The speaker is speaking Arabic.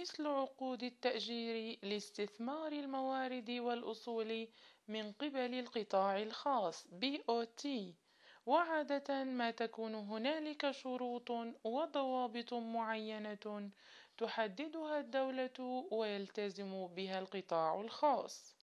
مثل عقود التأجير لاستثمار الموارد والأصول من قبل القطاع الخاص BOT. وعادة ما تكون هنالك شروط وضوابط معينة تحددها الدولة ويلتزم بها القطاع الخاص.